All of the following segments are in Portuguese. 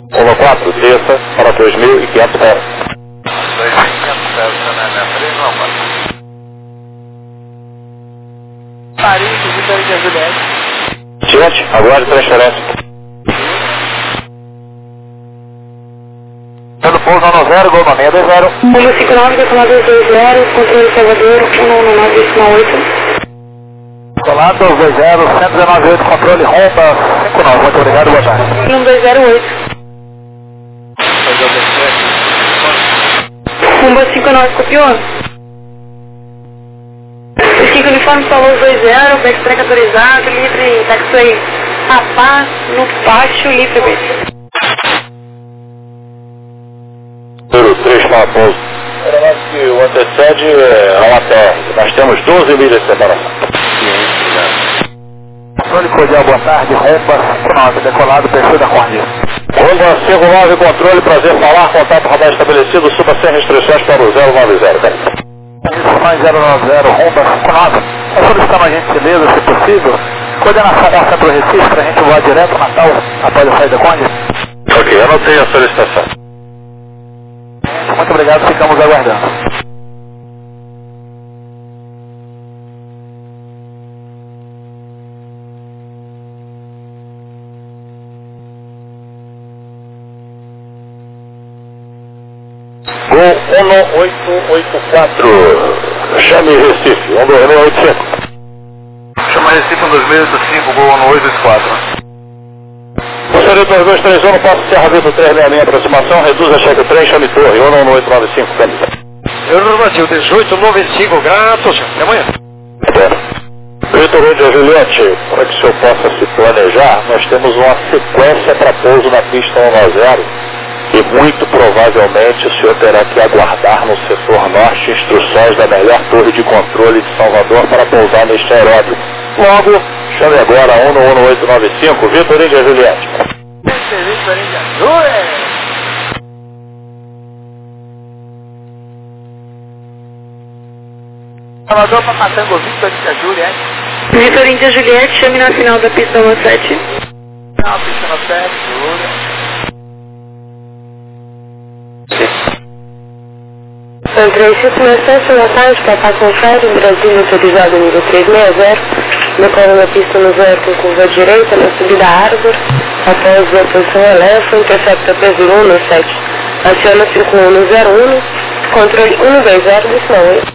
Loma 4, desça para 2.500 pés. 2.500 pés, Janela 3, Loma. Paris, Vitor Índia Juliette. Gente, aguarde transferência. Pelo pouso 90, gol 620. 159, decolado 220, controle Salvador, 119,8. Colado 220, 119,8, controle Honda 59. Muito obrigado, boa tarde. 1208. Fazer o descer. Rumba 59, copiou? 5 uniforme, falou 20, backtrack autorizado, livre, taxi Rapaz, no pátio, livre, bem. Número 3 para pouso. Lembrando que o antecede é a uma TR. Nós temos 12 milhas de separação. Controle cordial, boa tarde. Honda 59, decolado, perfil da Conde. Honda 59, controle, prazer falar, contato radar estabelecido, suba sem restrições para o 090. Restrições 090, Honda 59. Nós solicitamos a gentileza, se possível, coordenação da Centro Recife para a gente voar direto Natal após a saída da Conde. Ok, anotei a solicitação. Muito obrigado, ficamos aguardando. Gol 1884, chame Recife, 12685. Chama Recife 1285, gol 1884. Gostaria de 2231, passo Serra Vitor 366, aproximação, reduz a cheque 3, chame Torre, 11895, camisa. Eu normativo 1895, grato, senhor. Até amanhã. Vitor Índia Juliette, para que o senhor possa se planejar, nós temos uma sequência para pouso na pista 190 e muito provavelmente o senhor terá que aguardar no setor norte instruções da melhor torre de controle de Salvador para pousar neste aeródromo. Logo, chame agora 11895, Vitor Índia Juliette. Vitor Índia Juliette. Salvador para Matango, Vitor Índia Juliette. Vitor Índia Juliette, chame na final da pista 17. Não, pista 17, Juliette. Francisco Mercedes, boa tarde, Papá Confere, Brasil autorizado nível 360, decola na pista no 0 com curva direita, na subida Árvore, após a posição eleva, intercepta P01 no 7, aciona 5101, controle 120 do sinal 8.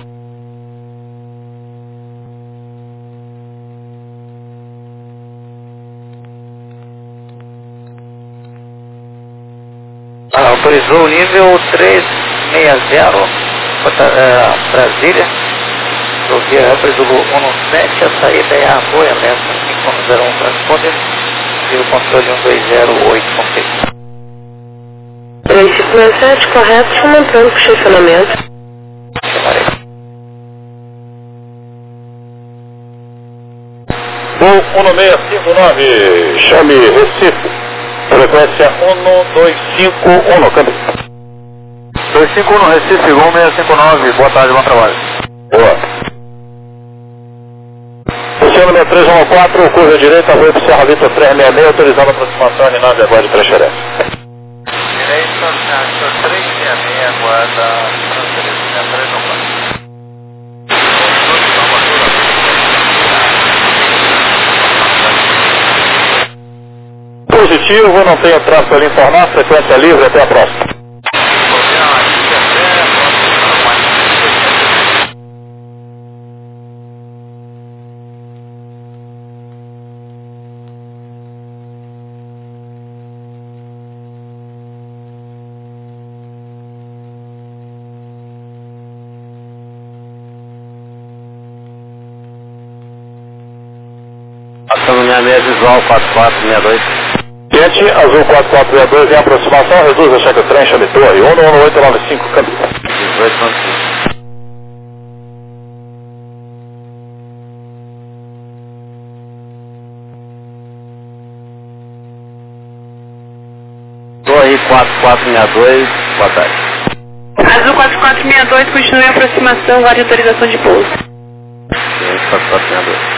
Autorizou o nível 360, Brasília, Rodovia Rampes do 17, a saída é a Goia Lessa, 5101 transponder, e o controle 1208, confirma. 3567, correto, chamando para estacionamento. Chamarei. Gol 1659, chame Recife, frequência 1251, câmbio. 251 Recife, gol 659, boa tarde, bom trabalho. Boa. O número 314, curva direita, rua de Serra Vitor 366, autorizando a aproximação de nave agora de transferência. Direita, 366, aguarda transferência 394. Positivo, não tenho traço ali informar, frequência livre, até a próxima. Passando minha mesa visual 4462. Gente, azul 4462 em aproximação, reduz a cheque trem, chame Torre, 11895, câmbio. 1895. Torre 4462, boa tarde. Azul 4462, continue a aproximação, guarde autorização de pouso. 4462.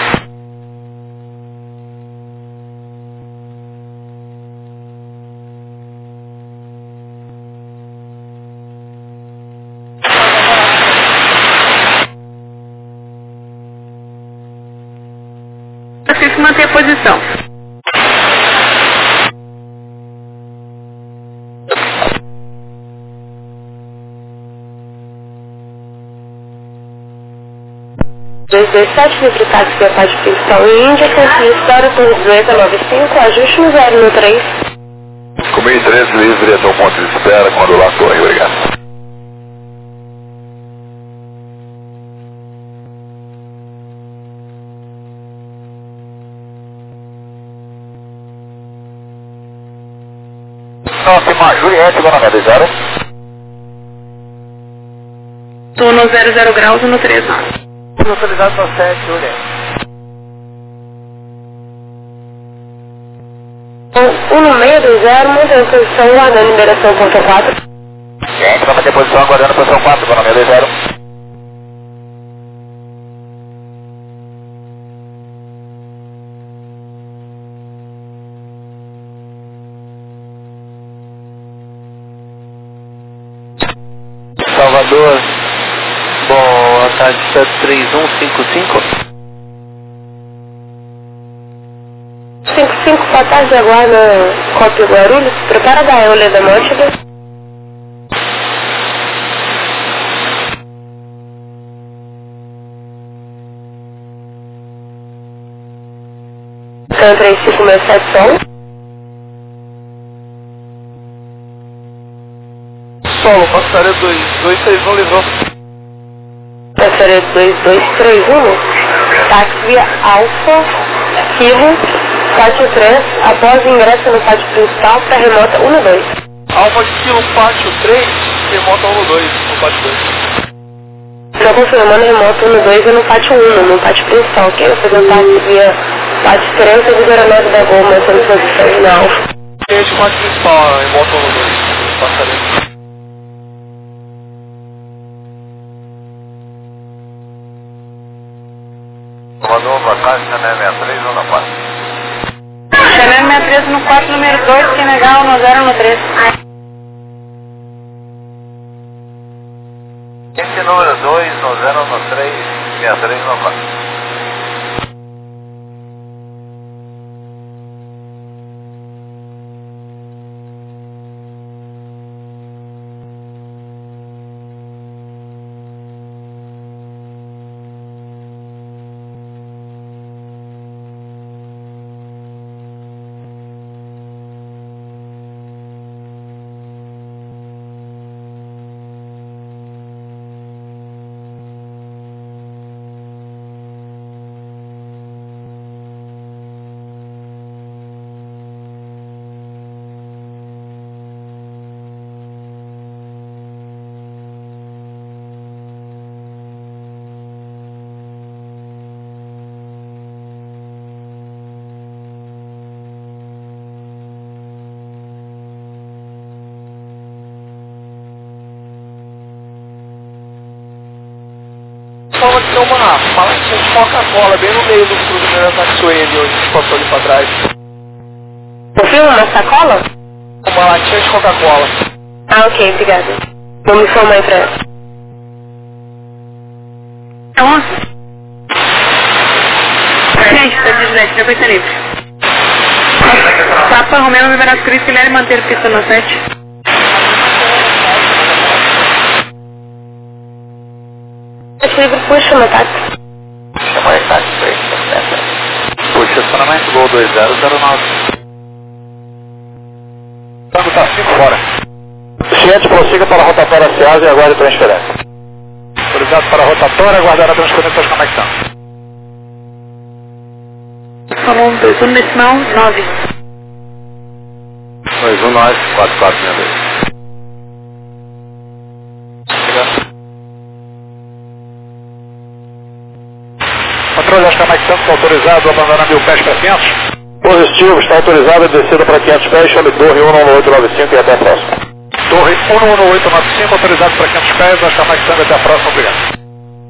manter a posição. Dois, dois, sete, livre táxi da parte principal em Índia, consegui história por 1895, ajuste no 013. Comi 13 livre até o ponto de espera quando lá torre, obrigado. Nossa, Juliette, meu nome é 20. Estou no 00 graus e no 39. Localizado no 7, Juliette. 1620, mantém posição, guardando liberação ponto 4. Gente, vamos ter posição aguardando posição 4, meu nome é 20. Salvador, boa tarde, 73155. 55, boa tarde, aguarda Cópia Guarulhos, prepara da Euler da Mótida. Então 3567 Sol. Solo, passaria 2261 livrou. Passaria 2231, táxi via Alfa, Kilo, pátio 3, após o ingresso no pátio principal para remota 1 e 2. Alfa de Kilo, pátio 3, remota 1 2, no pátio 2. Só confirmando remota 1 e 2 é no pátio 1, no pátio principal, ok? Eu fazer um táxi via pátio 3, devido à aeronave da Gol, mantendo posição na Alfa. Este pátio principal, remota 1 2, passaria. Salvador, boa tarde, Chanel 63 ou na 4? Chanel 63 no 4, número 2, Senegal no 0 no 3. Esse número 2, no 0 no 3, 63 no 4. Forma de ter uma latinha de Coca-Cola bem no meio do cruzamento da Taxway ali, onde a gente passou ali pra trás. Ouviu uma sacola? Uma latinha de Coca-Cola. Ah, ok, obrigada. Vamos informar aí pra ela. Nossa. Gente, tá de Juliette, já vai ser livre. Papa Romeo, Liberato Cris, Guilherme Manteiro, pista no 7. Livre, puxa no táxi. Chama aí, táxi 3, puxa, estacionamento Gol 2009. Tango tá 5 fora. Ciente, prossiga para a rotatória Ceasa e aguarde transferência. Autorizado para a rotatória, aguardar a transferência das conexão. Falou 21 decimal 9. 219 4462. Controle das conexões, está autorizado a abandonar 1000 pés para 500? Positivo, está autorizado a descida para 500 pés, chame torre 11895 e até a próxima. Torre 11895, autorizado para 500 pés, as conexões até a próxima, obrigado.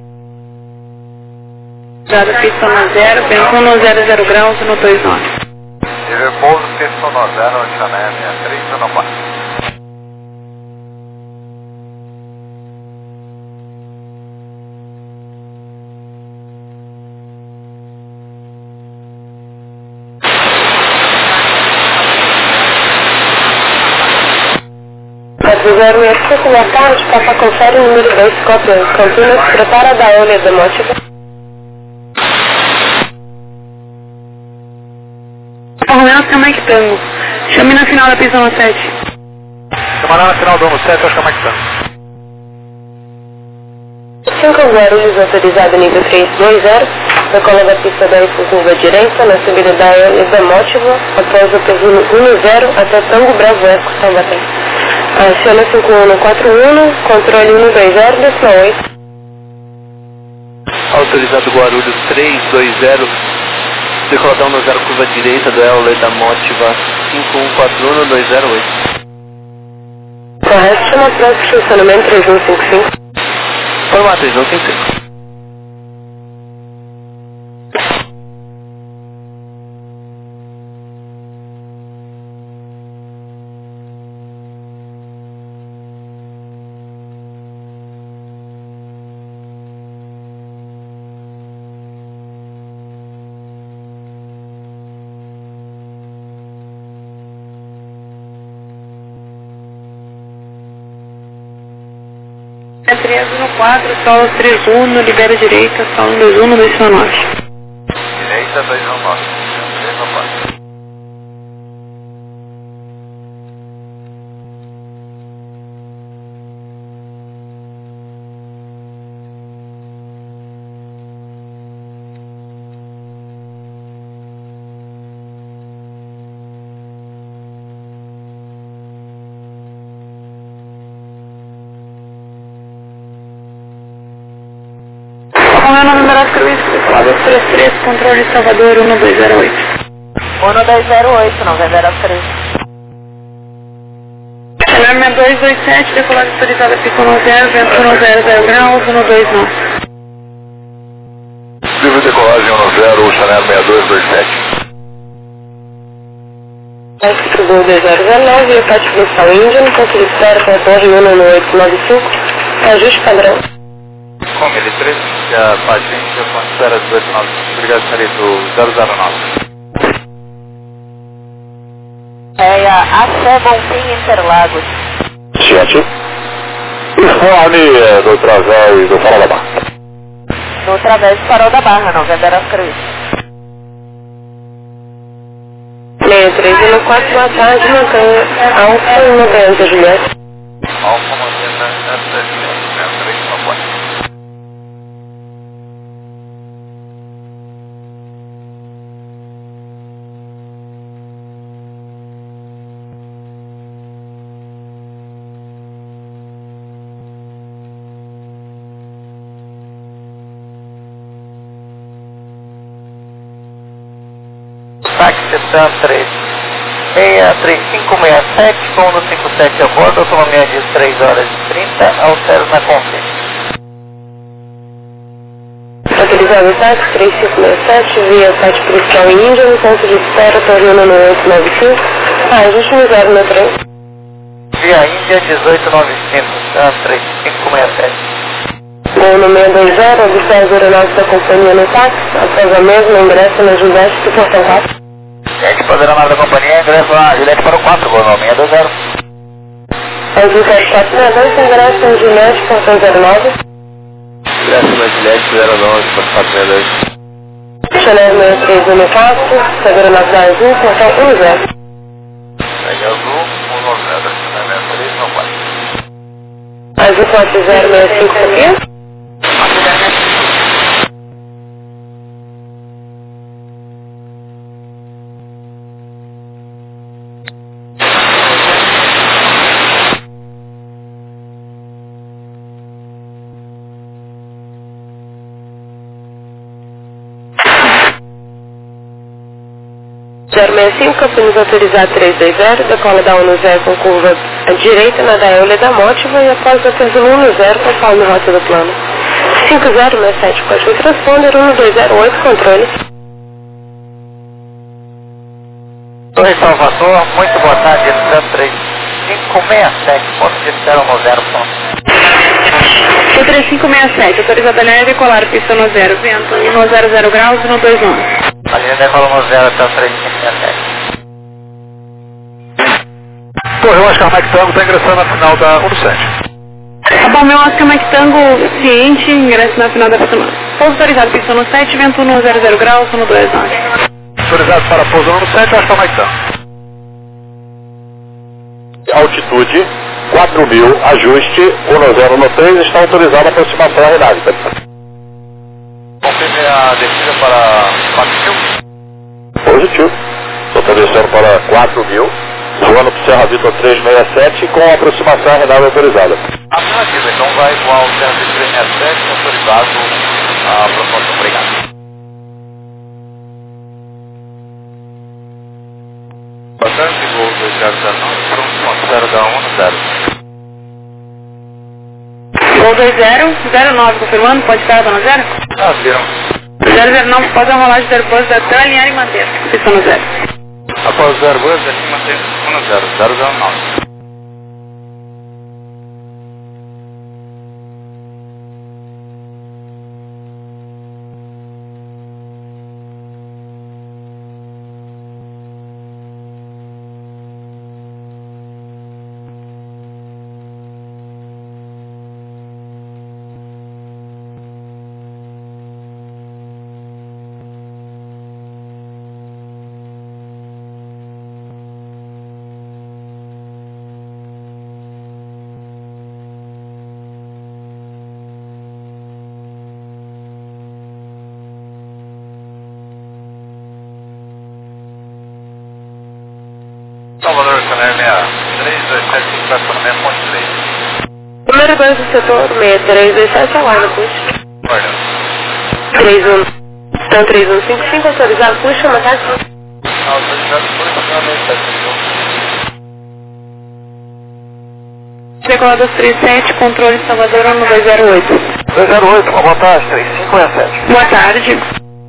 Dado pista no 0, Bento no 00 graus no 29. E repouso, pista no 0, Chanel 63 no 4. 065, boa tarde, Papa confere número 2, cópia Campinas, prepara da Euler da Mótica. Romeu, Camac Tango. Chame na final da pista 17. Chamará na final do 17, acho que é mais tanto. 5 Guarulhos, autorizado nível 320, decola da pista 10 com curva direita, na subida da Euler da Mótica, após o peso 10 até Tango Bravo Eco, Taubaté. Aciona 5141, controle 120, décima 8. Autorizado Guarulhos 320, decoladão no 0, curva direita do Euler da Mótiva 5141-208. Correto, chama para o estacionamento 3155. Formato 3155. É 13 no 4, solo 31, libera direita, solo 21, 219. Direita 219. 3 no 4. Romeu, número Cruz, decolada 33, controle Salvador 1208. 1208, não vai dar Cruz. Alarme 227, decolada autorizada pista 10, vento 100 graus, 129. Livre decolagem 10, Chanel 6227. Extra 22009, e o Pátio Principal Índio, ponto de espera para a torre 11895, ajuste padrão. Com ele 13, a página de espera 289. Obrigado, senhorito 009. É a Axé Bonfim Interlagos. Ciente. Informe do Través do Farol da Barra. No Través do Farol da Barra, não vai dar Cruz. 613 no 4, boa tarde, montanha Alfa, montanha Juliette. Alfa, montanha Juliette, 3 no 4. Táxi Setan 63567, cômodo 57 a bordo, autonomia de 3 horas e 30, altero na Conferência. Autorizado táxi 3567, via Pátio Principal Índio, no ponto de espera, torre 11895, ajuste no 0 no trem. Via Índia 1895, Setan 3567. Gol no 620, observe a aeronáutica da companhia no táxi, após a mesma ingresso na Juliette do portão 4. Equipe aeronáutica da companhia, ingresso na Juliette para o 4, gol no 620. Antes 7462, ingresso na Juliette, portão 09. Ingresso na Juliette 09, portão 62. Chanel 6314, aeronáutica azul, portão 10. Segue azul, 190, Chanel 3 no 4. Azul 4065 aqui. Campinas autorizado 320, decola da 10 com curva à direita na da Euler da Mótiva e após o peso 10, total no rota do plano. 5067, código transponder 1208, controle. Torre Salvador, muito boa tarde, Setan 3567, ponto de espera no 0 ponto. 3567, autorizada a decolar pista no 0, vento 100 graus, 129. A linha decola no 0 até o 3567. Correu Oscar Mike Tango, está ingressando na final da 17. Tá bom, meu Oscar Mike Tango, ciente, ingresso na final da pista 9. Pouso autorizado, pista no 7, vento 100 graus, 129. Autorizado para pouso no 7, Oscar Mike Tango. Altitude 4.000, ajuste 1013, está autorizada a aproximação aeronáutica. Confirme a descida para 4.000. Positivo. Autorizando para 4.000, voando para o Serra Vitor 367 com aproximação aeronáutica autorizada. Afirmativo, então vai voar o Serra Vitor 367, autorizado a aproximação. Obrigado. Bastante, voo 2009, pronto, 0 da 10. Gol 2009, confirmando, pode estar dando 0? Ah, viram. 009, pode uma rolagem de Airbus da TAM, alinhar e manter, pista no 0. Após 0 Airbus, assim mantém 10, 009. Salvador, Canélia 3275, estacionamento Ponte 3. Número 2 do setor, 6327, aguarda, puxa. Guarda. 31. Então 3155, autorizado, puxa, uma taxa. Autorizado, posicionamento 7. Decolador 37, controle Salvador 1208. 208, uma boa tarde, 3567. Boa tarde.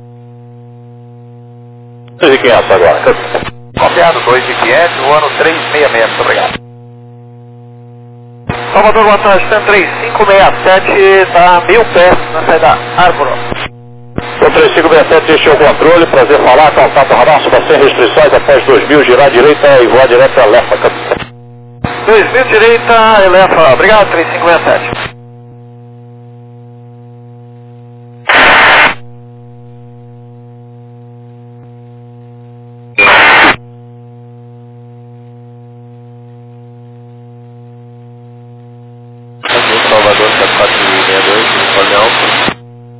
E quem é essa agora? Copiado 2 Inquiete, o ano 366, muito obrigado. Salvador, boa tarde, 3567, está 1000 pés na saída da Árvore. O 3567, este é o controle, prazer falar, contato radar, suba sem restrições, após 2000, girar à direita e voar direto a Lefa, capitão. 2000 direita, Elefa, obrigado, 3567. Salvador, 4462, Uniforme Alfa.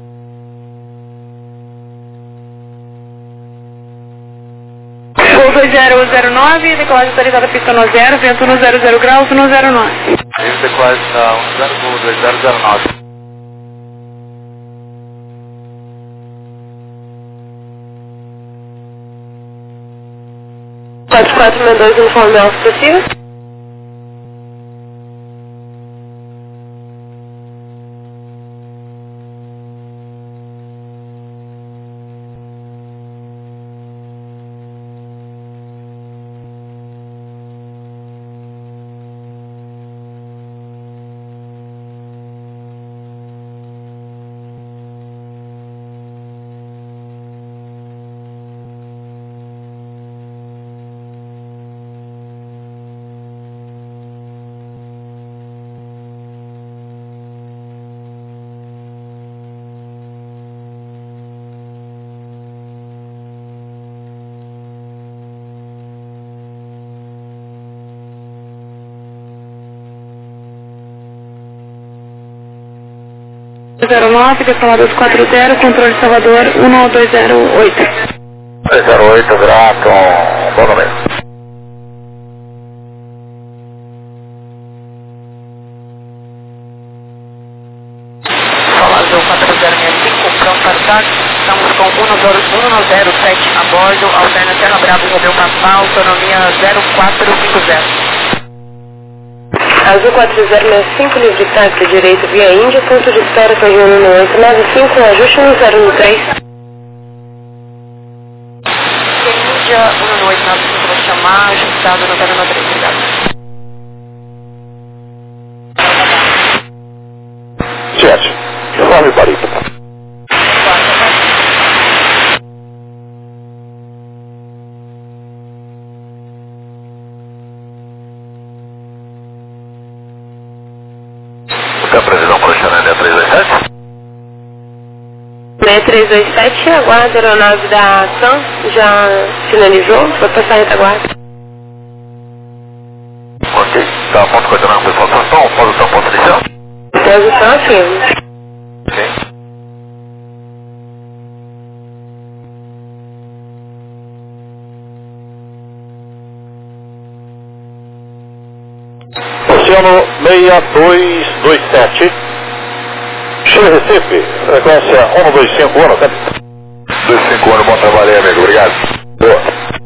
Gol 2009, decolagem autorizada, pista no 0, vento 100 graus, 109. Livre decolagem da 10, voo 2009. Quatro 462, uniforme alfa possível. Decolador 40, controle Salvador 1208. 308, grato, bom momento. Salvador 4065, pronto para o táxi. Estamos com 107 a bordo, alterna Terra Bravo, Romeu Papa, autonomia 0450. Azul 4065, livre táxi direito via Índia, ponto de espera Torre 1895, ajuste no 013. Índia 1895, vou chamar, ajustado no 013, obrigado. Certo, informe Barito. 327, aguarda, a aeronave da TAM já finalizou, vai passar a retaguarda. Ok, tá, ponto coordenado, pessoal, posição, ponto inicial. Posição afirma. Ok. Oceano 6227, Chile Recife, frequência 1251, tá? 251, bom trabalho aí, amigo, obrigado. Boa.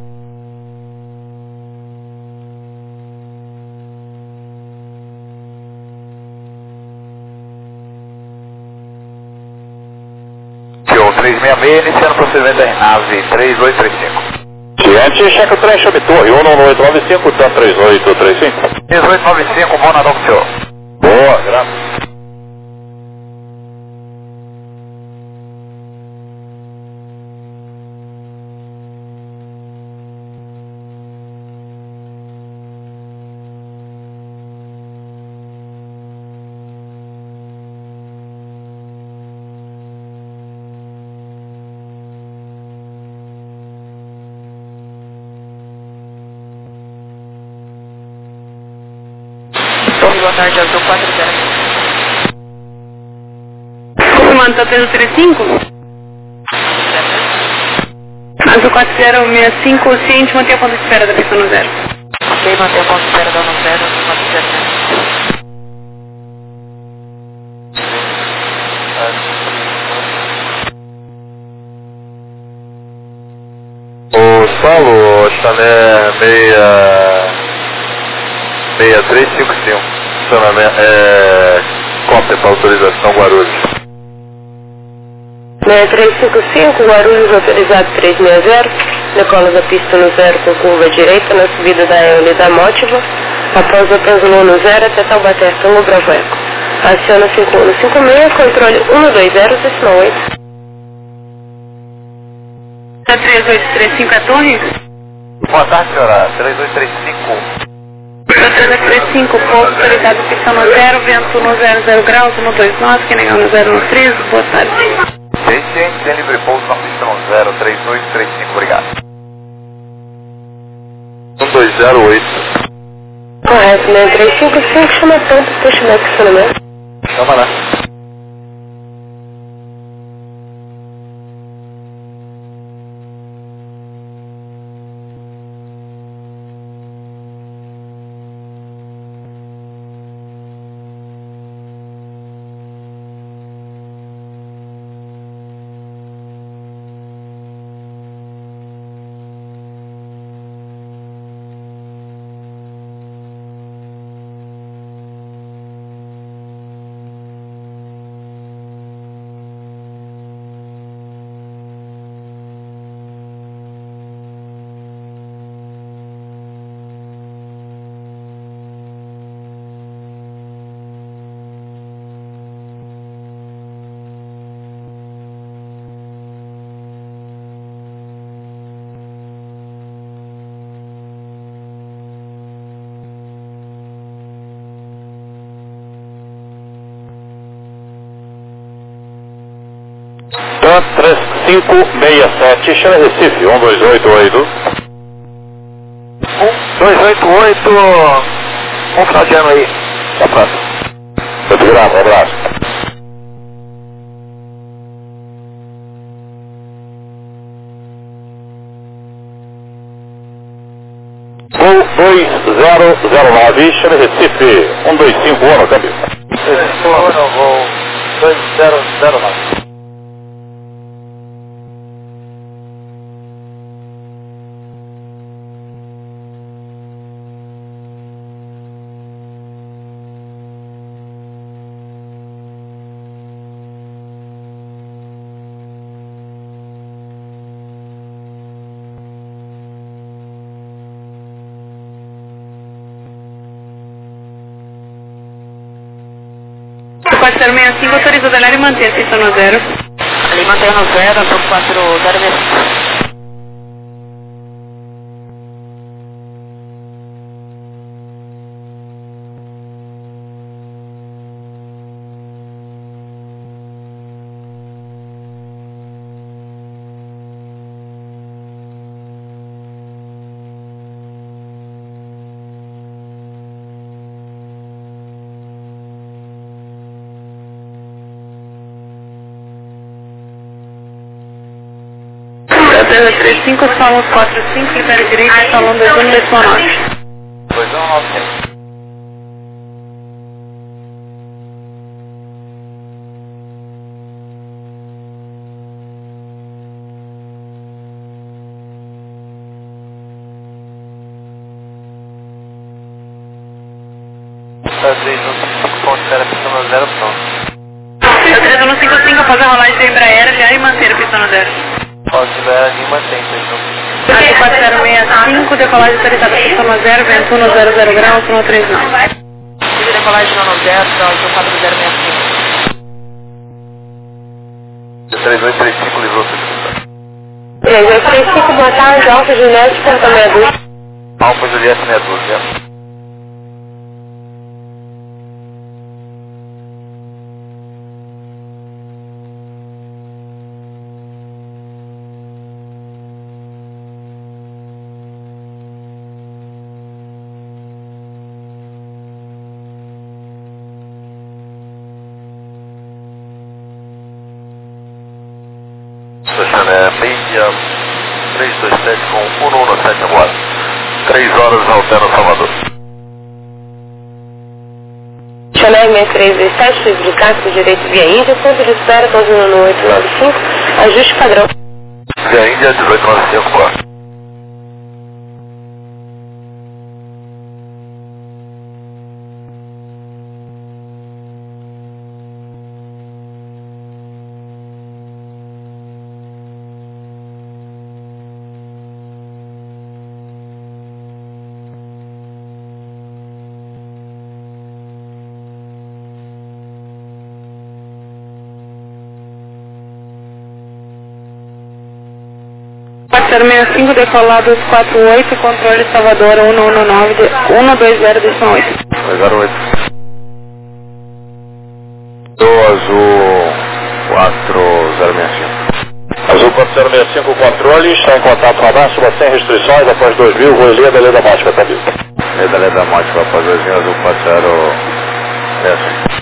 Tio 366, iniciando procedimento da nave 3835. Ciente, checa o trem chame torre, 11895, TAM 3835. 1895, bom Natal pro senhor. Boa, graças. Torre, boa tarde, Azul 40. Confirmando, tá 335? Azul 4065, ciente, manter a ponta de espera da pista no zero. Ok, manter a ponta de espera da 10, Azul 40. O Saulo, Chané 6355, estacionamento, cópia para autorização Guarulhos. 6355, Guarulhos autorizado 360, decola da pista no zero com curva direita na subida da Eole da Mótiva, após o translou no zero até Taubaté, Tango Bravo Eco. Aciona 5156, controle 120, decimal 8. Tá 3835 a torre? Boa tarde, senhora, 3235. Tá 3835, pouso autorizado pista no zero, vento no 00 graus, 129, que negar no 013, boa tarde. Ciente, tem livre pouso na pista no 03235, obrigado. 1208. Correto, 6355, chama tanto, puxa mais estacionamento. Chama lá. TAM 3567, Chile Recife, 1288. 288, um final de ano aí. Tá pronto. Muito grato, um abraço. Gol 2009, Chile Recife, 1251, câmbio. No voo 2009. O 4065 autoriza o área e manter a pista no zero. Ali mantém no 0, Azul 4065. 635, salão 45, libera direita, salão 2119. 2195. Tá 3155.0, pista no 0, pronto. 3155, fazer a rolagem da Embraer já e manter a pista no 0. Ó, se tiver ali, mantém, então. Aqui 4065, decolagem autorizada, pista no 0, vento 100 graus, 139. Decolagem no 0, então 4065. 3235, livrou 60. 3235, boa tarde, Alfa Juliette, Porto Meia-Dúzia. Alfa Juliette, meia dúzia. Estacioné meia 327 com 117 agora. 3 horas altera Salvador. Chanel 6327, livre de casco direito via Índia, ponto de espera, pousando no 895, ajuste padrão. Via Índia, 1895 agora. Parceiro 65, decolado 48, controle Salvador 120, 208. 208. Do Azul 4065. Azul 4065, controle, está em contato com a Abraço, sem restrições, após 2000, vou ler da lei da mágica, tá vivo? Lei da mágica, após 2000, Azul 4065.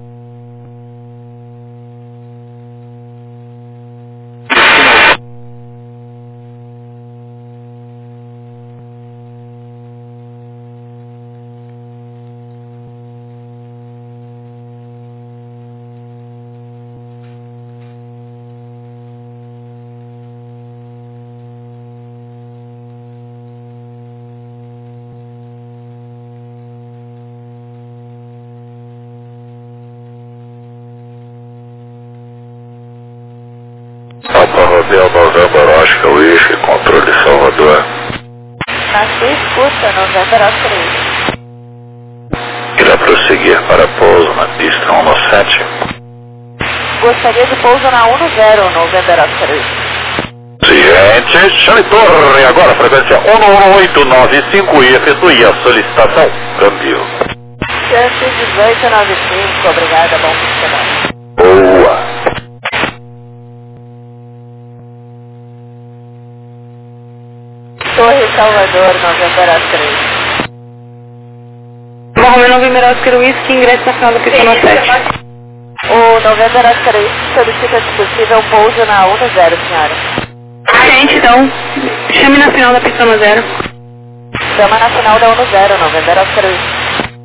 Papa Rodel November Oscar Whisky, controle Salvador. Na escuta, November Oscar Whisky. Irá prosseguir para pouso na pista 197. Gostaria de pouso na 10, November Oscar Whisky. Ciente, chame torre, agora frequência 11895 e efetue a solicitação. Câmbio. Chance 1895, obrigada, bom fim de semana. Boa. Torre Salvador, November Oscar Whisky. Morro November Oscar Whisky, ingresso na final da pista no 7. O November Oscar Whisky solicita, se possível, pouso na 10, senhora. Gente, então, chame na final da pista no 0. Chama na final da 10, November Oscar Whisky.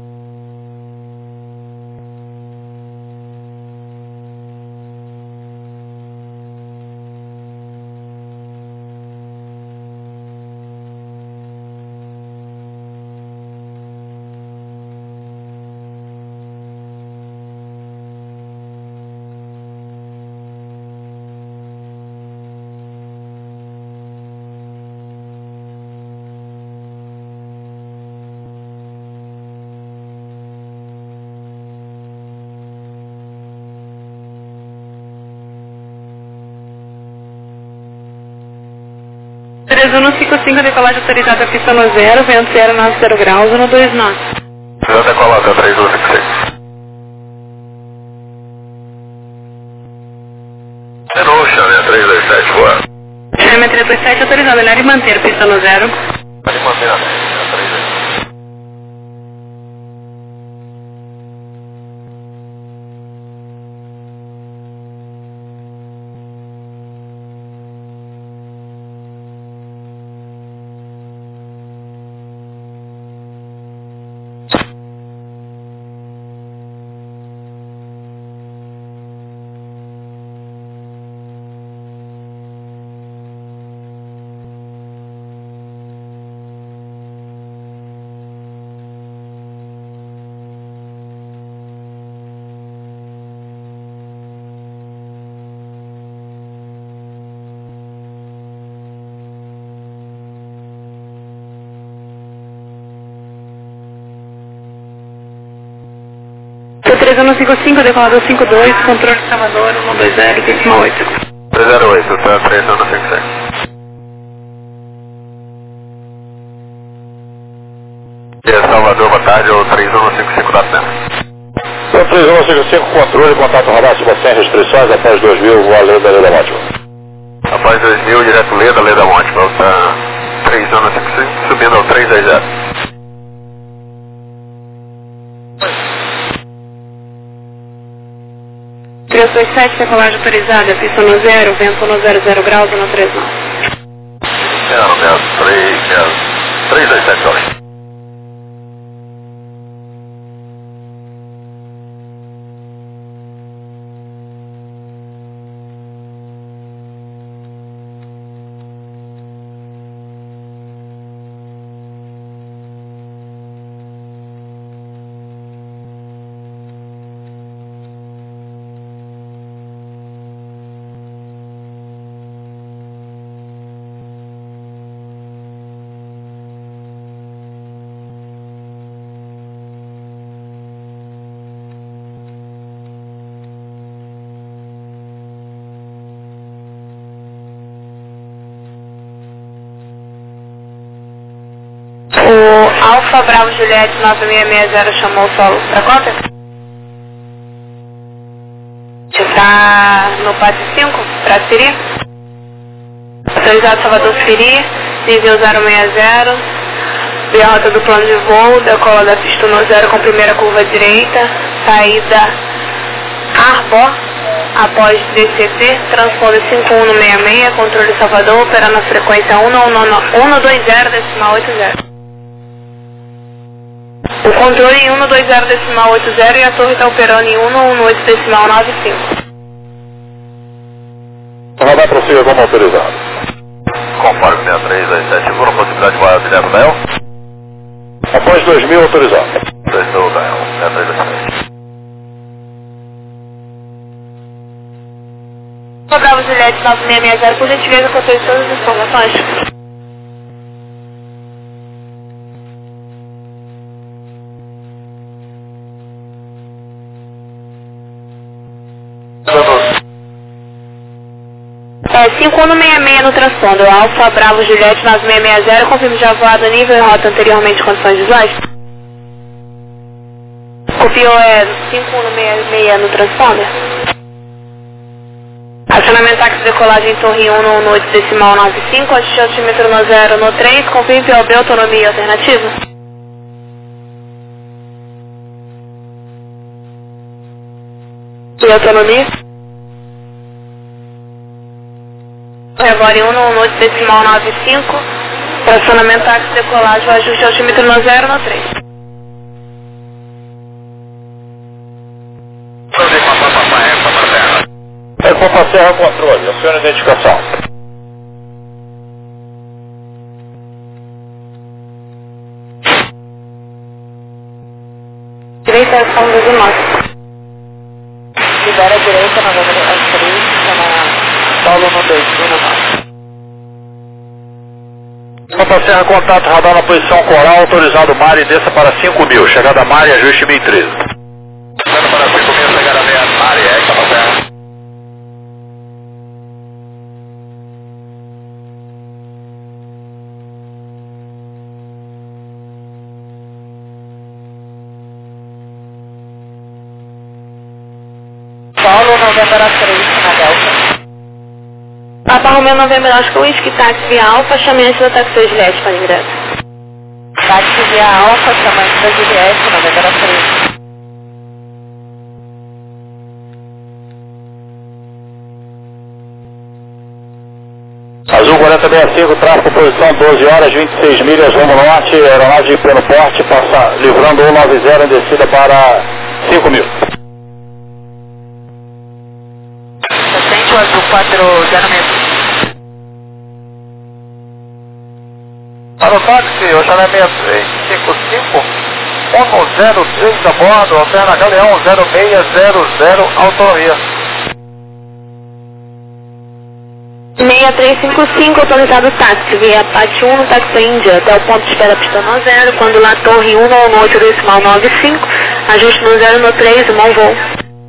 Presumo 55, decolagem autorizada, pista no 0, vento 090 graus, 129. Já decolada 3256. De novo, Xavier 327, boa. Chame 327, autorizado, ele e manter, pista no 0. Pode manter a 327. 3155, decolador 52, controle Salvador 120,8. 308, tá 3155. Salvador, boa tarde, o 3155 da Pena. 3155, controle, contato radar, suba sem restrições, após 2000, voa Leda, Leda Monte. Após 2000, direto Leda, Leda Monte, volta 3155, subindo ao 320. 327, decolagem autorizada, pista no 0, vento no 00 graus, no 39. 327 horas. O Alfa Bravo Juliette 9660 chamou o solo para conta? Está no Pátio 5, para Siri. Autorizado Salvador Siri, nível 060. Via rota do plano de voo, decola da pista no 0 com primeira curva direita, saída Arbor, após DCT, transponder 5166, controle Salvador, operando a frequência 120,80. O controle em 120,80 e a torre está operando em 118,95. Radar prossiga como autorizado. Conforme 6327, segura possibilidade de voar direto da El? Após 2000, autorizado. 2000 da El, 6327. Bravo Juliette 9660, por gentileza, contei todas as informações. É 5166 no transponder, Alfa Bravo Juliette 9660, confirme já voado nível e rota anteriormente condições de slide. Copiou 5166 no transponder. Acionamento táxi de decolagem em torre 118,95, ajuste altímetro no 0 no 3, confirme POB, autonomia e alternativa. E autonomia? Agora em 118,95, acionamento táxi de decolagem, ajuste altímetro no 0 no 3. É Copa Serra Controle, aciona a identificação. Direita é São Luís do Norte. Libera a direita na Avenida 3, na Paulo no 2, no Copa Serra, contato radar na posição coral, autorizado mar e desça para 5.000, chegada mar e ajuste 1013. Chegando para 5.000, chegada a meia mar e é Copa Serra. Paulo, Novembro 3, na Delta. Papa Romeo Novembro, acho que o Whisky Táxi via Alfa, chame antes da Táxi Juliette para ingresso. Táxi via Alfa, chame antes da Juliette, Novembro 3. Azul 4065, tráfego posição 12 horas, 26 milhas, rumo norte, aeronave de pleno porte, passa livrando 190 em descida para 5.000. Centro Azul 406. Para o táxi, o chalamento 355, 103 a bordo, alterna Galeão 0600, autonomia. 6355, autorizado táxi via Pátio 1 no táxi Índia, até o ponto de espera pista no 0, quando lá torre 118,95, Ajuste no 0 no 3, um bom voo.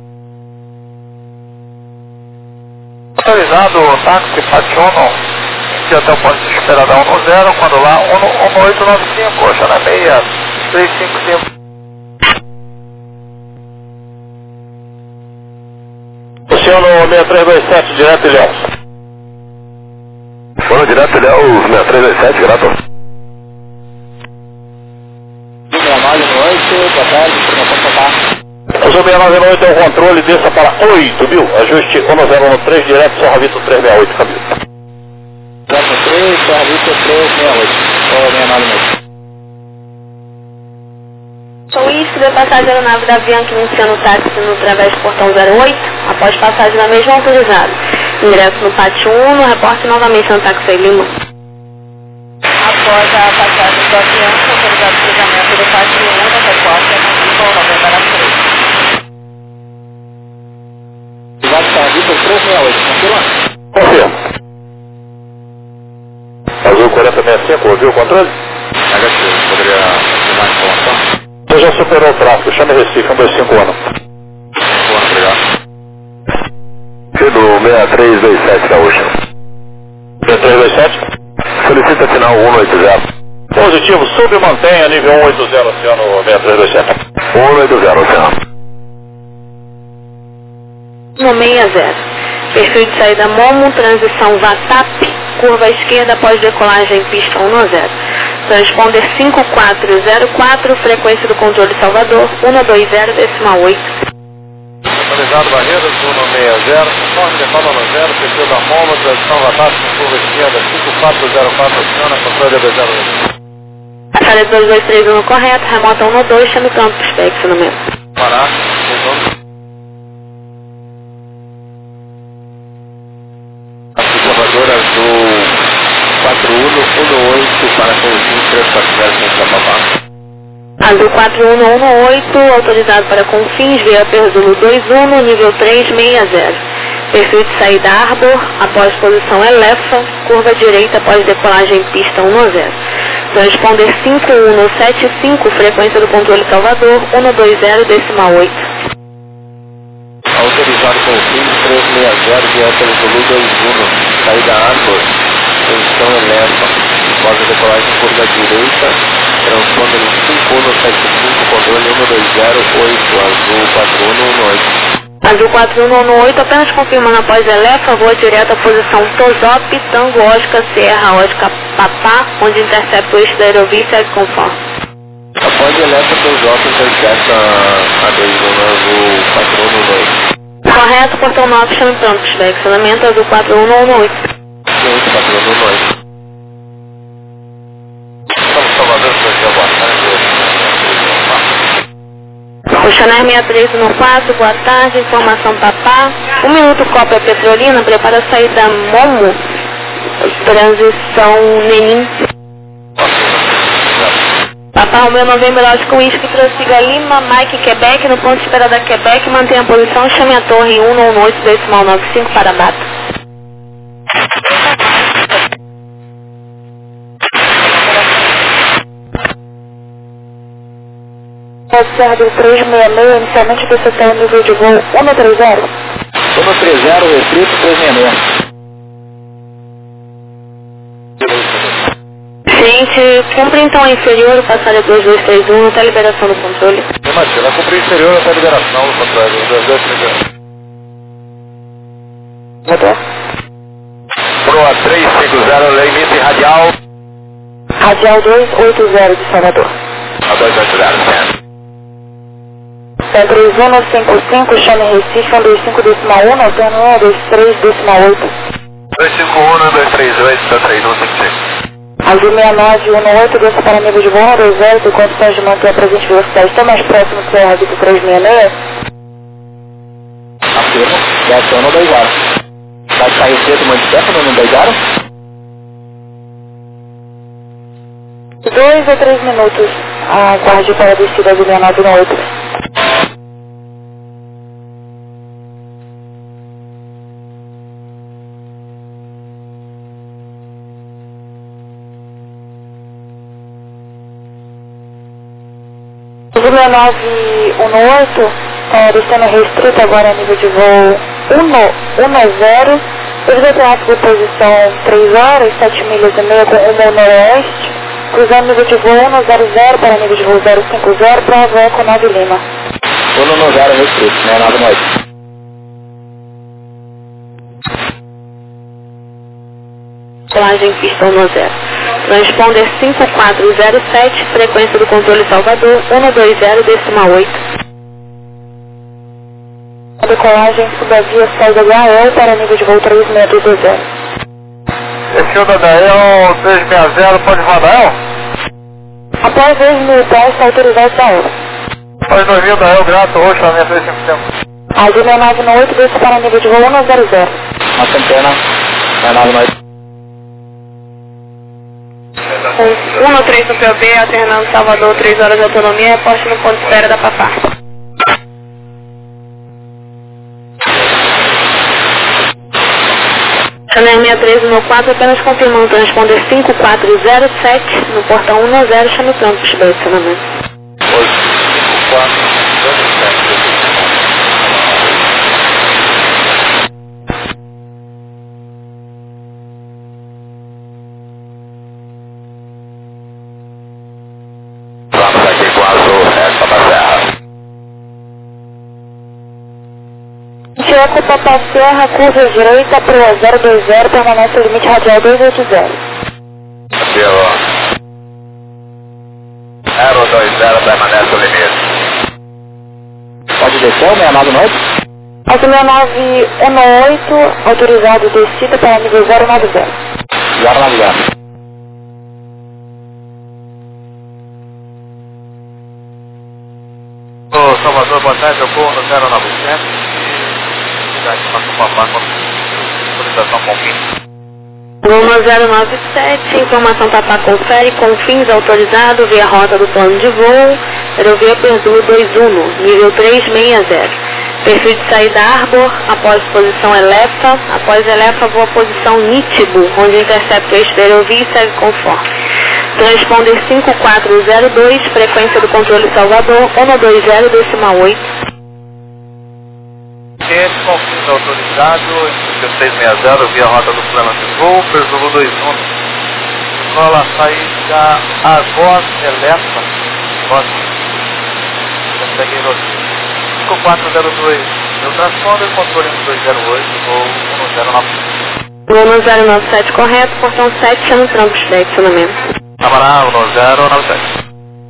Autorizado o táxi Patiuno, que até o ponto de espera da 10, quando lá 1895, Oceana 6355. Oceano 6327, direto Ilhéus. Foram direto Ilhéus 6327, direto. 69 boa tarde, informação total. Azul 698 é o controle, desça para 8.000, ajuste 1013, direto São Ravito 368, câmbio. 03, Serra Vista 368, ou 698. Sou Isque da passagem aeronave da Avianca iniciando o táxi no través do portão 08, após passagem da mesma autorizada. Ingresso no pátio 1, reporte novamente no táxi Lima. Após a passagem do Avianca, autorizado o cruzamento do pátio 1, no reporte ao 90 na frente. Privado Serra Vista 368, confirma? Confirmo. Azul 4065, ouviu o controle? Negativo, poderia ter mais informação? Você já superou o tráfego, chame Recife, 1251. Boa, obrigado. Fido 6327 da Ocean. 6327? Solicita sinal 180. Positivo, sub mantenha nível 180, Oceano 6327. 180, Oceano. No 60. Perfil de saída Momo, transição VATAP, curva à esquerda após decolagem pista 10. Transponder 5404, frequência do controle Salvador, 120,8. Autorizado Barreiras, 160, conforme decala no 0, perfil da Momo, transição Vatap, curva esquerda, 5404, aciona, controle 208. Passagem 2231 correto, remota 12, chame campos, estacionamento. Parar, retorno. Salvador Azul 4118 para Confins 340 da Papá. Azul 4118, autorizado para Confins, via Azul 21, nível 360. Perfil de saída Arbor, após posição Elefa, curva direita após decolagem pista 10. Transponder 5175, frequência do controle Salvador, 120,8. Autorizado Confins 360 via Azul 21, saída Arbor, posição Elefa, após a decolagem curva direita, transponder 5175, controle 1208, Azul 4118. Azul 4118, apenas confirmando após Elefa, voa direto à posição Tosop, Tango, Oscar, Sierra, Oscar, Papá, onde intercepta o eixo da aerovia e segue conforme. Após Elefa, Tosop intercepta a 21 Azul 4118. Correto, portão 9, chame pronto, estacionamento Azul 4118. 4118. Estamos Salvador, foi boa tarde. Oceanar 6314, boa tarde, informação Papá. 1 minuto Copa Petrolina, prepara a saída Momo, transição Nenim. Papá Romeu Novembro Lógico Whisky, prossiga Lima, Mike Quebec, no ponto de espera da Quebec, mantenha a posição, chame a torre 118,95 para Bata. Serra do 366, inicialmente você tem o nível de voo 130. 130, restrito 366. Gente, cumpre então a inferior, passagem 2231 até a liberação do controle. Imagina, cumprir inferior até a liberação do controle, 2231. Motor. Proa 350, limite radial. Radial 280 de Salvador. A 280, É 3155, chame Recife, 125,1, alterno 123,8. 251, 238, 3155. Azul 6918, desce para nível de voo 20, com condições de manter a presente velocidade tão mais próximo que a Ravito 366. Afirmo, desce no 2 horas. Vai sair cedo muito tempo no 2 horas? 2 a 3 minutos, aguarde para a descida Azul 6918. Azul 6918, descendo restrito agora a nível de voo 110, previsão tráfego posição 3 horas, 7 milhas e meia com rumo ao noroeste, cruzando nível de voo 100 para nível de voo 050, Bravo Eco 9 Lima. 110 restrito, 6918. Colagem pista 10. Transponder 5407, frequência do controle Salvador, 120,8. A decolagem subavia César Gael para nível de voo 3620. Esse da Dael 360, pode voar Dael? Após 2.000 pés, está autorizado essa hora. Pode 2000 Dael, grato, roxo, na minha 350. Azul 6918, desce para nível de voo 100. Nossa antena, 6918. 113 no POB, alternando Salvador, 3 horas de autonomia, poste no ponto de espera da Papá. Channel 61314, apenas confirmando transponder 5407 no portão 10, chame o campo de estacionamento. 5407. Vamos aqui com a Azul, resta da Serra. Tioco Papá Serra, curva direita para o 020, permanece o limite radial 280. Pelo 020 permanece o limite. Pode descer o 6918? Azul 6918, autorizado descida para nível 090. 090. Ô Salvador, boa tarde, eu vou no 0900 e cidade passou papá com autorização convite. Luma 097, informação Papá confere com fins autorizado via rota do plano de voo, aerovia Perdu 21, nível 360. Perfil de saída Arbor, após posição Elefa, após Elefa voa posição Nítibo, onde intercepta este aerovia e segue conforme. Transponder 5402, frequência do controle Salvador, 120,8. Cliente com fins autorizado, nível 360, via rota do plano de voo, Zulu 21. Escola saída Argos Elefa, consegue 5402. Meu transponder, controle 1208, voo 1097. 1097 correto, portão 7, chama o trampo de estacionamento. Camará 1097.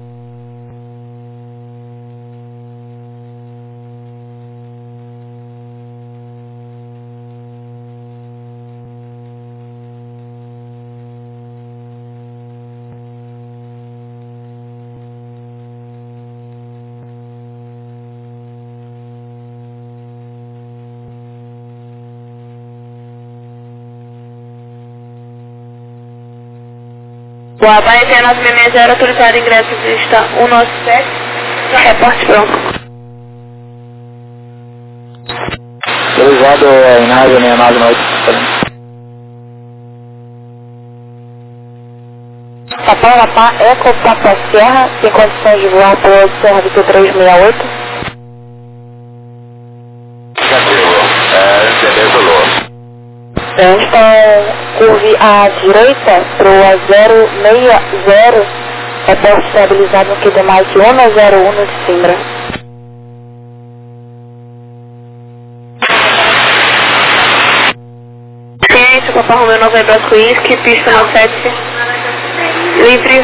O Havaí tem 960, autorizado ingresso vista 197, reporte pronto. Autorizado Inário 6918. Papá, Eco Papa Serra, tem condições de voar pelo Serra do 368. Negativo. Beleza, Lô. Então, curve à direita para o 060, reporte estabilizado no QD-Mike 101 de Simbra. Ciência, Papá Romeu Novembro Whisky, pista 97, livre.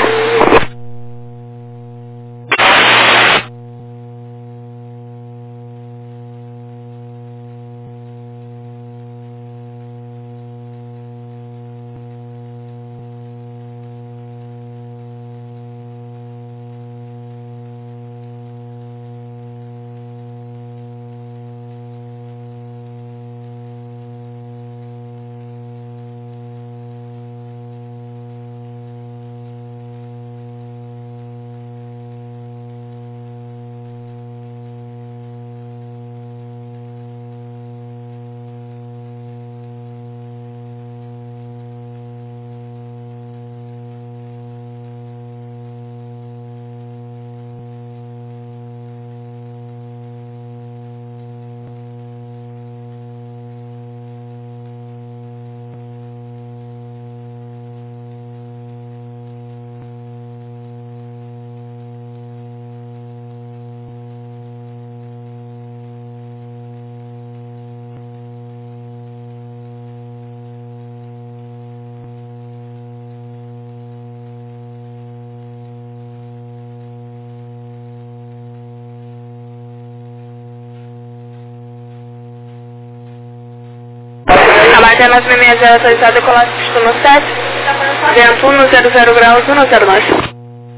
Até 960 atualizado, decolado pista no 7. Vento 100 graus, 109.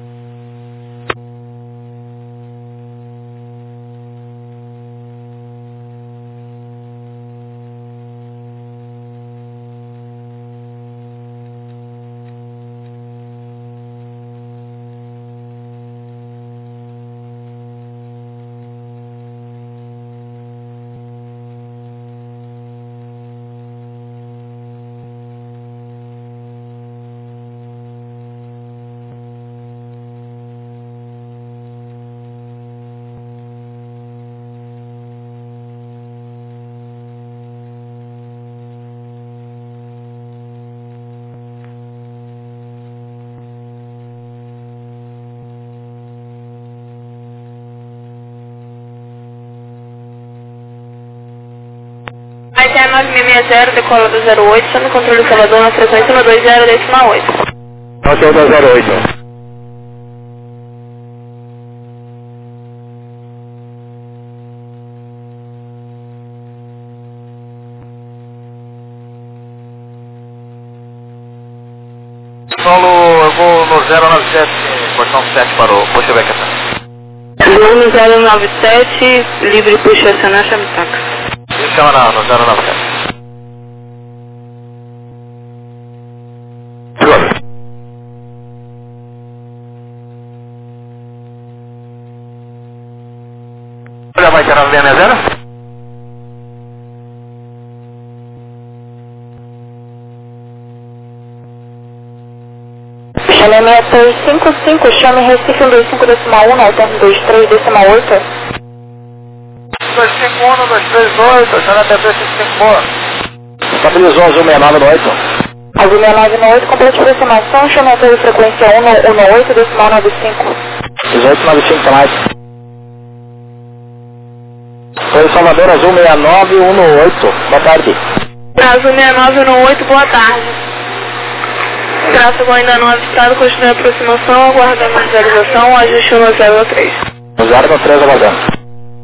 Até 960, decola do 08, está no controle do Salvador na frequência 120,8. Hotel da 08. Solo, eu vou no 097, portão 7 parou, puxa back até. Vou no 097, livre puxa acionar, chame táxi. Chama no 097. Olha, vai ter 960? Chame 6355, chame Recife 125,1, alterno 23,8. 251, 238, já na TV 554. Estabilizou azul 69 no 8. Azul 69 no 8, complete aproximação, chame a torre frequência 118, decimal 95. 1895 mais. Foi Salvador, azul 69 118. Boa tarde. Azul 69 no 8, boa tarde. Tráfego ainda não avistado, continue a aproximação, aguardando a visualização, ajuste 1003. 1003 aguardando.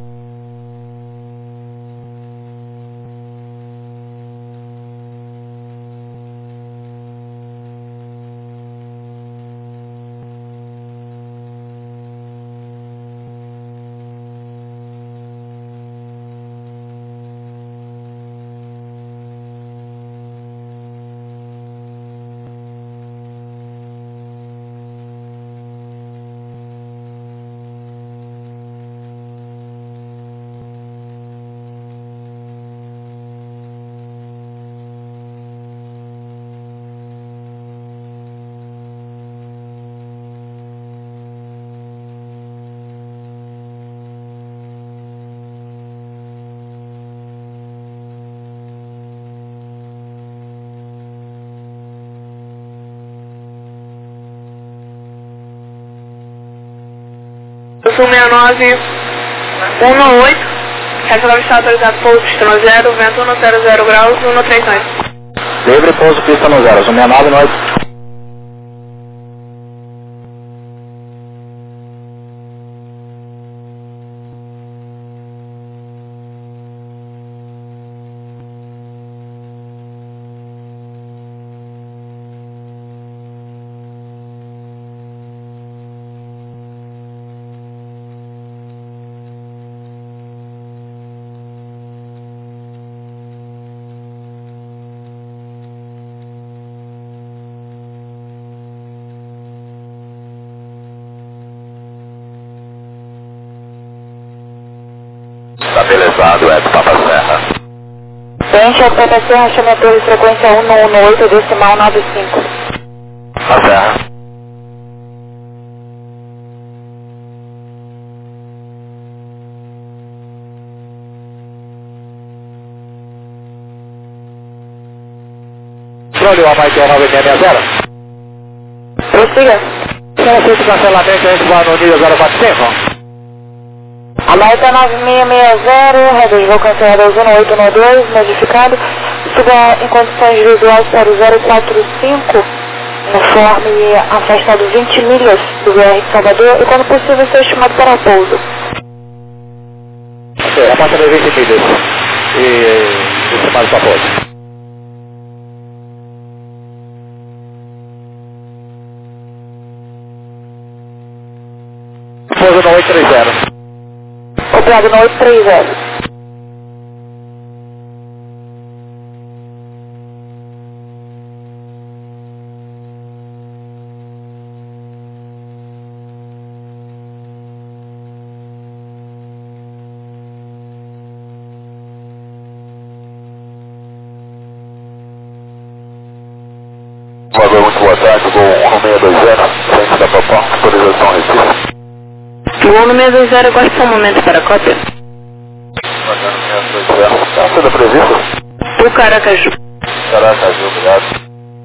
Sul 69 118, reserva está autorizado pouso pista no 0, vento 100 graus, 139. Livre pouso pista no 0, azul 69 no 8. Estabilizado, é do Papa Serra. Frente ao Papa Serra, chame a torre frequência 118, decimal 95. Papa Serra. Controle, o Mike 960. Prossiga. Será feito cancelamento antes do no nível 045? A Marta 9660, reduz cancelador 0892, modificado. Suba em condições visuais para o 045, informe afastado 20 milhas do VR de Salvador e quando possível ser estimado para pouso. Afastado 20 milhas e estimado para pouso. pouso no 830. Obrigado, no 830. Valeu, muito boa tarde, Gol 1620, frente da Papão, autorização Recife. Gol 1620, aguarde só um momento para a cópia. Está sendo previsto? O Caracaju. Caracaju, obrigado.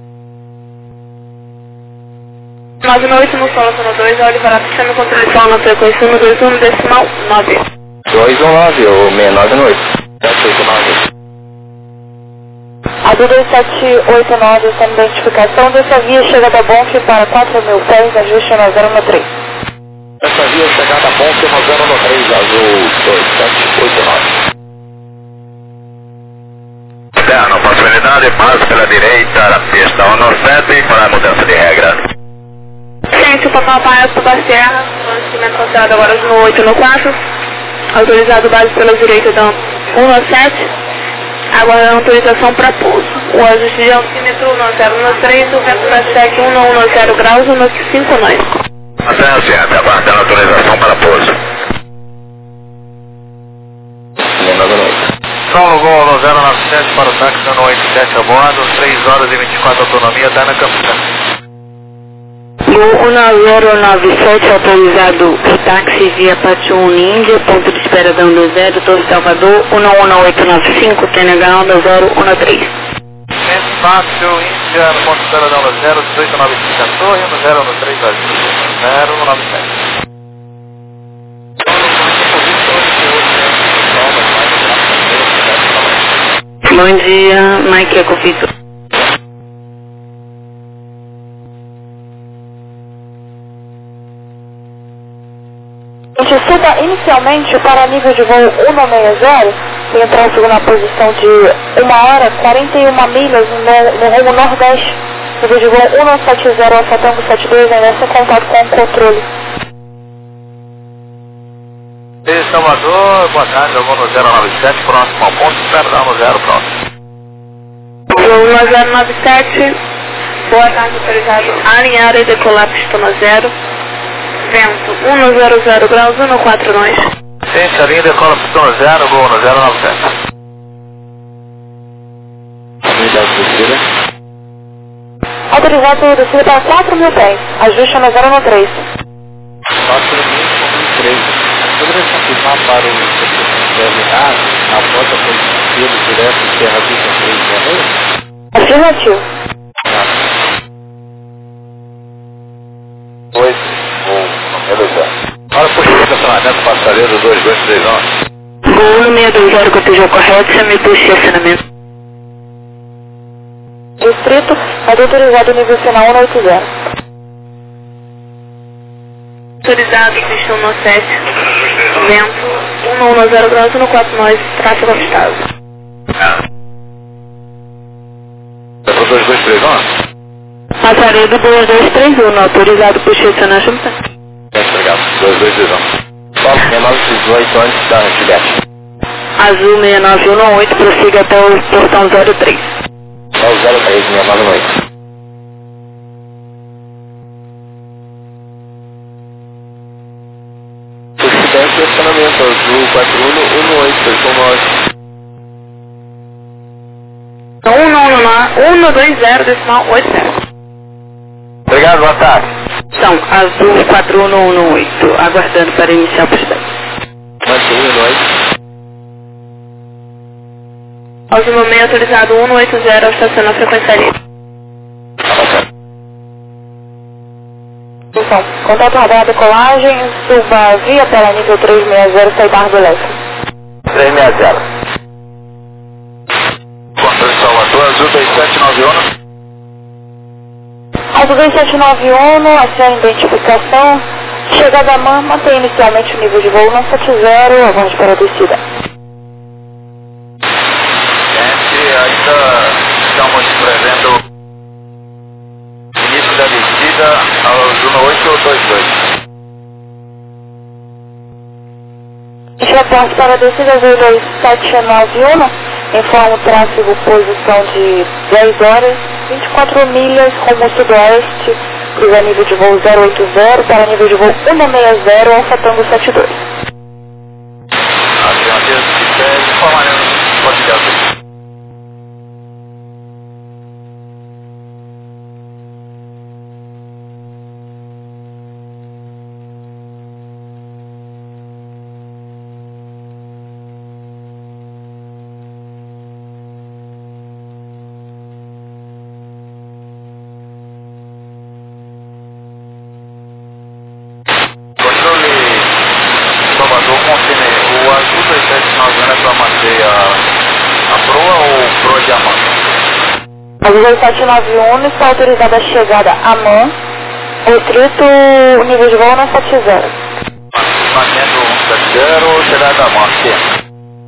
98 no solo, sono 2, olhe para a pista no controle de som na frequência 121 decimal 9. 219 ou 698. 789. A do 2789 está em identificação dessa via chegada Bonfim para 4.000 pés, ajuste no 013. Essa via chegada Bonfim no 013, azul 2789. Externo, possibilidade, passe pela direita da pista 197 para a mudança de regra. Gente, o papai da Serra, conhecimento considerado agora no 8 no 4, autorizado base pela direita da 197, aguardando autorização para pouso. O ajuste de altímetro 1013, o vento na cheque 110 graus, 159 nós. Até certo, aguardando autorização para pouso. 698. São Gol no 097 para o táxi no 87 a bordo, 3 horas e 24 autonomia, está na capital. Gol 1097, autorizado o táxi via Pátio 1 Índia, ponto de espera da 10, Torre Salvador, 11895, TNH 11013. Fácil, Índia, no ponto de espera da 0, 1895 a torre, 013 azul, 097. Bom dia, Mike Ecofito. A gente suba inicialmente para nível de voo 160 e tráfego na posição de 1 hora 41 milhas no rumo nordeste. Nível de voo 170 Alfa Tango 72, ainda sem contato com o controle. Salvador, boa tarde, eu vou no 097, próximo ao ponto, espero dar no 0 próximo. Voo no 097, boa tarde, autorizado alinhar e decolar pista no 0. Vento 100 graus, 14 nós. Ciência, linha decola pistão 0, Gol no 097. Unidade descida. Autorizado descida para 4.000 pés, ajuste no 013. 4.013. Poderia confirmar para o terminar a porta foi pelo direto Serra Vista 3 de janeiro? Afirmativo. Oi, Gol 620. Para por estacionamento passageiro 2231. Gol 620, cortejou correto, semi-push acionamento. Distrito, autorizado nível final 180. Autorizado, pista 17, vento 110 graus, 14 nós, tráfego avistado. É pro 2231? Passaredo 2231, autorizado por estacionar junto. Obrigado, 2231. Só 1918 antes da Juliette. Azul 6918, prossiga até o portão 03. É o 03, 698. Estacionamento azul 4118, versão norte. 120 decimal 80. Obrigado, boa tarde. São azul 4118, aguardando para iniciar o postagem. Mantenha nós. Azul no meio autorizado 180, estaciona a frequência livre. Então, contato radar decolagem, suba via pela nível 360, sai Barra do Leste. 360. Controle Salvador, azul 2791. Azul 2791, aciona identificação, chegada a MAN, mantém inicialmente o nível de voo 170, avance para a descida. Gente, ainda estamos prevendo início da descida ao Juno 822. Reporte para a descida 22791, informa o tráfego posição de 10 horas, 24 milhas, rumo sudoeste, cruza nível de voo 080 para nível de voo 160, Alfa Tango 72. Afirmativo, informaremos, pode ligar. O azul 279 é para manter a proa ou proa diamante? Azul 2791 está autorizada a chegada a mão, restrito o nível de voo na 70. Mantendo 170, chegada a mão, sim.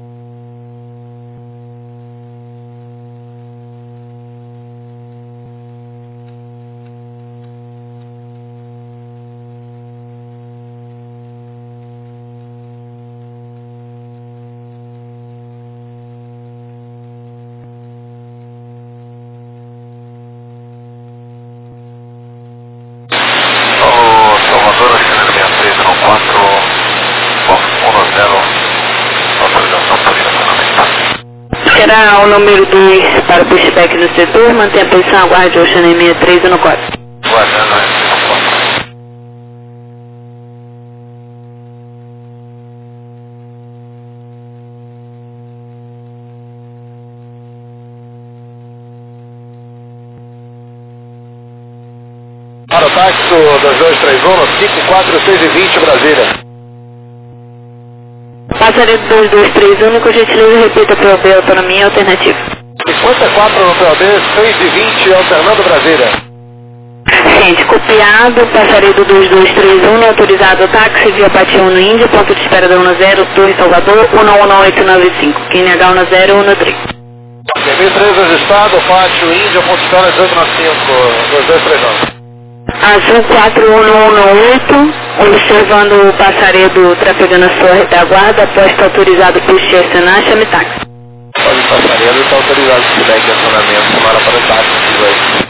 Será o número 2 para o pushback do setor, mantenha a posição, aguarde o Channel 63 no código. Guardando no código. Para o táxi 2231, 54620 Brasília. Passaredo 2231, com gentileza repita para o POB Autonomia Alternativa. 54 no POB, 620 alternando Brasília. Gente, copiado, passaredo 2231, autorizado táxi via Pati 1 no Índia, ponto de espera da 10, Torre Salvador, 11895, QNH 1013. MB3 registrado, Pátio Índia, ponto de espera 1895, 2231. Azul 4118, observando o passaredo trafegando a sua retaguarda, posto autorizado por Chessená, chame táxi. Olha, o passaredo está autorizado por acionamento para o táxi.